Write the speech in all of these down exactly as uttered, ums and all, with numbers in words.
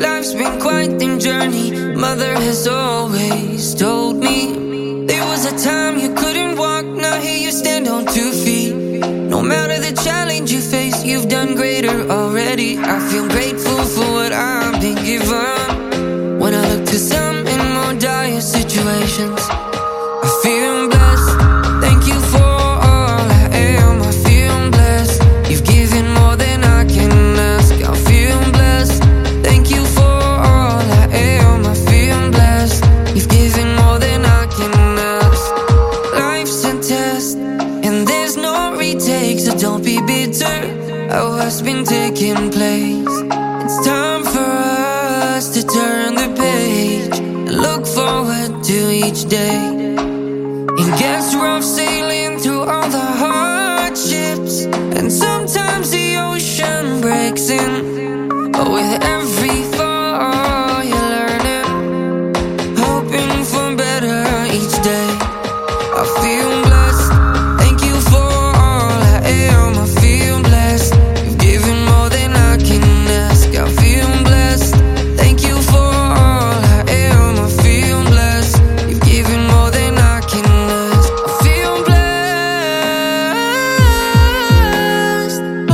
Life's been quite the journey. Mother has always told me there was a time you couldn't walk, now here you stand on two feet. No matter the challenge you face, you've done greater already. I feel grateful for what I've been given. When I look to some in more dire situations, I feel blessed. Thank you for all I am. I feel blessed. You've given more than I can ask. I feel blessed. Thank you for all I am. I feel blessed. You've given more than I can ask. Life's a test, and there's no retake, so don't be bitter at what's been taking place. It's time for us to turn the page and look forward to each day. It gets rough sailing through all the hardships, and sometimes the ocean breaks in. But with every fall you're learning, hoping for better each day. I feel blessed. Thank you for all I am. I feel blessed. You've given more than I can ask. I feel blessed. Thank you for all I am. I feel blessed. You've given more than I can ask. I feel blessed. Oh,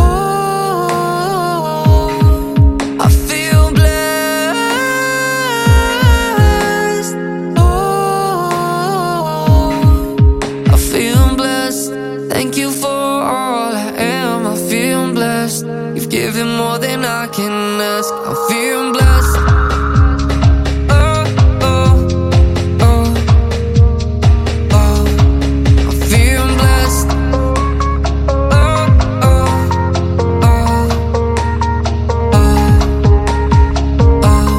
I feel blessed. Oh, I feel blessed. Thank you for all I am. I feel blessed. You've given more than I can ask. I feel blessed. Oh, oh, oh, oh. I feel blessed. Oh, oh, oh, oh, oh,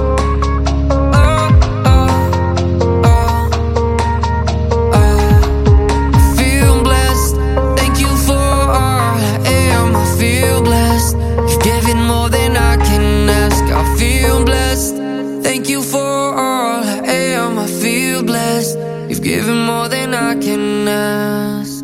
oh, oh, oh. I feel blessed. Thank you for all I am. I feel blessed. You've given more than I can ask. I feel blessed. Thank you for all I am. I feel blessed. You've given more than I can ask.